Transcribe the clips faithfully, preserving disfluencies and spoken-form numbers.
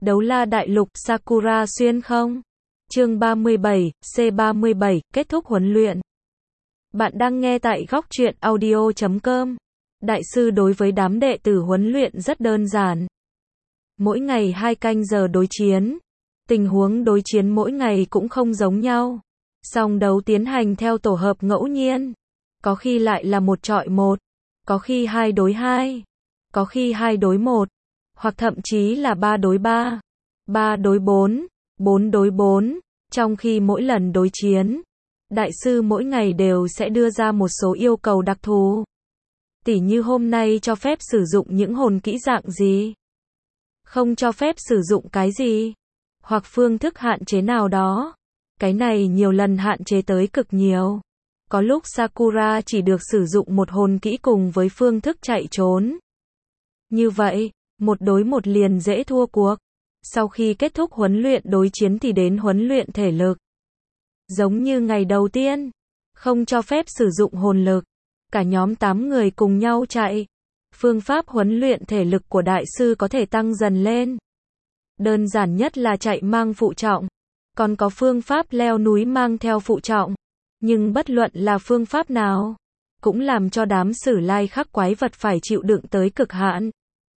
Đấu la đại lục Sakura xuyên không? Chương ba mươi bảy, C ba mươi bảy, kết thúc huấn luyện. Bạn đang nghe tại góc truyện audio chấm com. Đại sư đối với đám đệ tử huấn luyện rất đơn giản. Mỗi ngày hai canh giờ đối chiến. Tình huống đối chiến mỗi ngày cũng không giống nhau. Song đấu tiến hành theo tổ hợp ngẫu nhiên. Có khi lại là một chọi một. Có khi hai đối hai. Có khi hai đối một. Hoặc thậm chí là ba đối ba. ba đối bốn. bốn đối bốn. Trong khi mỗi lần đối chiến, đại sư mỗi ngày đều sẽ đưa ra một số yêu cầu đặc thù. Tỉ như hôm nay cho phép sử dụng những hồn kỹ dạng gì, không cho phép sử dụng cái gì, hoặc phương thức hạn chế nào đó. Cái này nhiều lần hạn chế tới cực nhiều. Có lúc Sakura chỉ được sử dụng một hồn kỹ cùng với phương thức chạy trốn. Như vậy, một đối một liền dễ thua cuộc. Sau khi kết thúc huấn luyện đối chiến thì đến huấn luyện thể lực. Giống như ngày đầu tiên, không cho phép sử dụng hồn lực. Cả nhóm tám người cùng nhau chạy. Phương pháp huấn luyện thể lực của đại sư có thể tăng dần lên. Đơn giản nhất là chạy mang phụ trọng. Còn có phương pháp leo núi mang theo phụ trọng. Nhưng bất luận là phương pháp nào, cũng làm cho đám sử lai khắc quái vật phải chịu đựng tới cực hạn.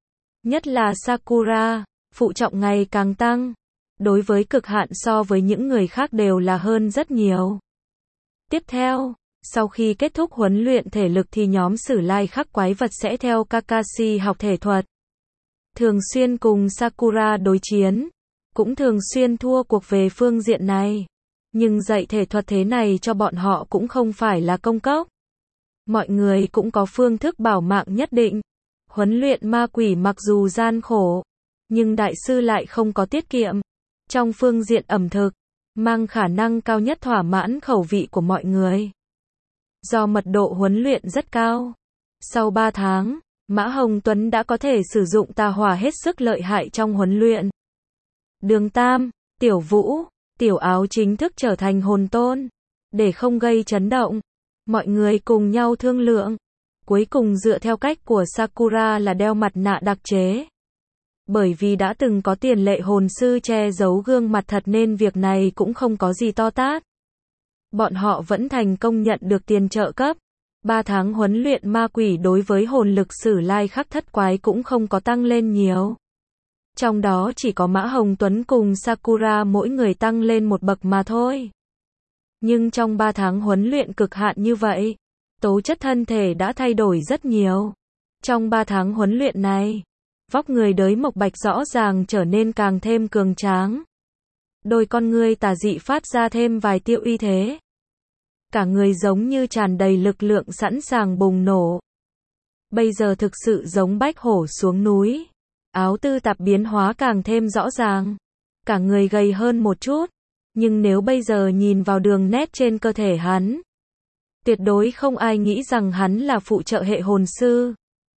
Nhất là Sakura, phụ trọng ngày càng tăng. Đối với cực hạn so với những người khác đều là hơn rất nhiều. Tiếp theo, sau khi kết thúc huấn luyện thể lực thì nhóm sử lai khắc quái vật sẽ theo Kakashi học thể thuật. Thường xuyên cùng Sakura đối chiến, cũng thường xuyên thua cuộc về phương diện này. Nhưng dạy thể thuật thế này cho bọn họ cũng không phải là công cốc. Mọi người cũng có phương thức bảo mạng nhất định. Huấn luyện ma quỷ mặc dù gian khổ, nhưng đại sư lại không có tiết kiệm. Trong phương diện ẩm thực, mang khả năng cao nhất thỏa mãn khẩu vị của mọi người. Do mật độ huấn luyện rất cao. Sau ba tháng, Mã Hồng Tuấn đã có thể sử dụng tà hỏa hết sức lợi hại trong huấn luyện. Đường Tam, Tiểu Vũ, Tiểu Áo chính thức trở thành hồn tôn. Để không gây chấn động, mọi người cùng nhau thương lượng. Cuối cùng dựa theo cách của Sakura là đeo mặt nạ đặc chế. Bởi vì đã từng có tiền lệ hồn sư che giấu gương mặt thật nên việc này cũng không có gì to tát. Bọn họ vẫn thành công nhận được tiền trợ cấp. Ba tháng huấn luyện ma quỷ đối với hồn lực sử lai khắc thất quái cũng không có tăng lên nhiều. Trong đó chỉ có Mã Hồng Tuấn cùng Sakura mỗi người tăng lên một bậc mà thôi. Nhưng trong ba tháng huấn luyện cực hạn như vậy, tố chất thân thể đã thay đổi rất nhiều. Trong ba tháng huấn luyện này, vóc người Đới Mộc Bạch rõ ràng trở nên càng thêm cường tráng. Đôi con ngươi tà dị phát ra thêm vài tia uy thế. Cả người giống như tràn đầy lực lượng sẵn sàng bùng nổ. Bây giờ thực sự giống bách hổ xuống núi. Áo tư tạp biến hóa càng thêm rõ ràng. Cả người gầy hơn một chút. Nhưng nếu bây giờ nhìn vào đường nét trên cơ thể hắn, tuyệt đối không ai nghĩ rằng hắn là phụ trợ hệ hồn sư.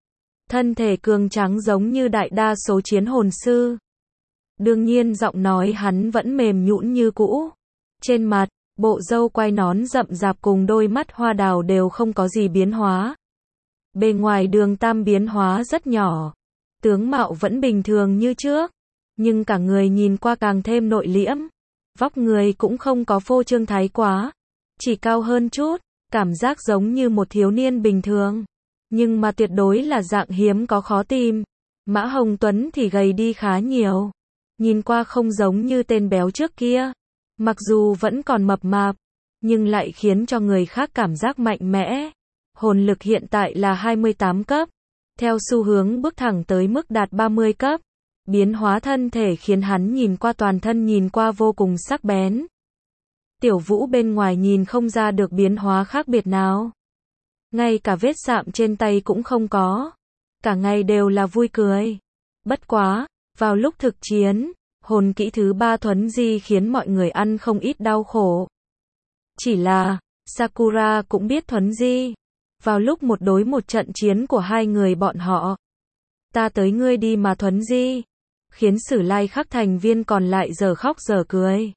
Thân thể cường tráng giống như đại đa số chiến hồn sư. Đương nhiên giọng nói hắn vẫn mềm nhũn như cũ. Trên mặt, bộ râu quai nón rậm rạp cùng đôi mắt hoa đào đều không có gì biến hóa. Bề ngoài Đường Tam biến hóa rất nhỏ. Tướng mạo vẫn bình thường như trước. Nhưng cả người nhìn qua càng thêm nội liễm. Vóc người cũng không có phô trương thái quá. Chỉ cao hơn chút. Cảm giác giống như một thiếu niên bình thường. Nhưng mà tuyệt đối là dạng hiếm có khó tìm. Mã Hồng Tuấn thì gầy đi khá nhiều. Nhìn qua không giống như tên béo trước kia. Mặc dù vẫn còn mập mạp, nhưng lại khiến cho người khác cảm giác mạnh mẽ. Hồn lực hiện tại là hai mươi tám cấp. Theo xu hướng bước thẳng tới mức đạt ba mươi cấp. Biến hóa thân thể khiến hắn nhìn qua toàn thân nhìn qua vô cùng sắc bén. Tiểu Vũ bên ngoài nhìn không ra được biến hóa khác biệt nào. Ngay cả vết sạm trên tay cũng không có. Cả ngày đều là vui cười. Bất quá, vào lúc thực chiến, hồn kỹ thứ ba thuấn di khiến mọi người ăn không ít đau khổ. Chỉ là, Sakura cũng biết thuấn di. Vào lúc một đối một trận chiến của hai người bọn họ. Ta tới ngươi đi mà thuấn di. Khiến sử lai khắc thành viên còn lại giờ khóc giờ cười.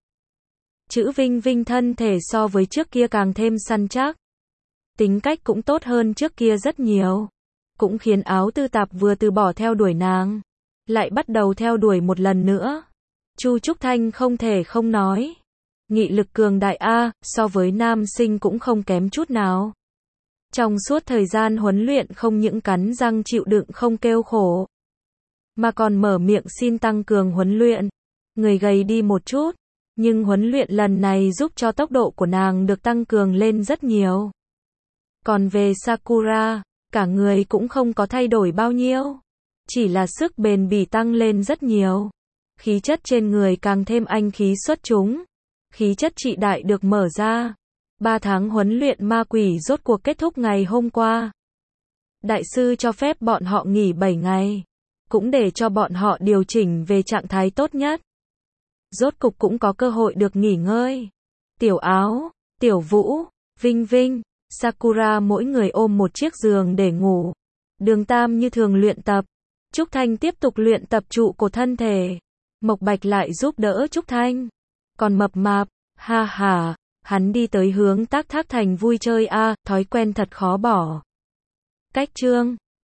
Chữ Vinh Vinh thân thể so với trước kia càng thêm săn chắc. Tính cách cũng tốt hơn trước kia rất nhiều. Cũng khiến Áo tư tạp vừa từ bỏ theo đuổi nàng. lại bắt đầu theo đuổi một lần nữa. Chu Trúc Thanh không thể không nói. Nghị lực cường đại a, so với nam sinh cũng không kém chút nào. Trong suốt thời gian huấn luyện không những cắn răng chịu đựng không kêu khổ, mà còn mở miệng xin tăng cường huấn luyện. Người gầy đi một chút, nhưng huấn luyện lần này giúp cho tốc độ của nàng được tăng cường lên rất nhiều. Còn về Sakura, cả người cũng không có thay đổi bao nhiêu, chỉ là sức bền bỉ tăng lên rất nhiều. Khí chất trên người càng thêm anh khí xuất chúng, khí chất trị đại được mở ra. Ba tháng huấn luyện ma quỷ rốt cuộc kết thúc ngày hôm qua. Đại sư cho phép bọn họ nghỉ bảy ngày, cũng để cho bọn họ điều chỉnh về trạng thái tốt nhất. Rốt cục cũng có cơ hội được nghỉ ngơi. Tiểu Áo, Tiểu Vũ, Vinh Vinh, Sakura mỗi người ôm một chiếc giường để ngủ. Đường Tam như thường luyện tập. Trúc Thanh tiếp tục luyện tập trụ cột thân thể. Mộc Bạch lại giúp đỡ Trúc Thanh. Còn Mập Mạp, ha ha, hắn đi tới hướng Tác Thác Thành vui chơi a, thói quen thật khó bỏ. Cách chương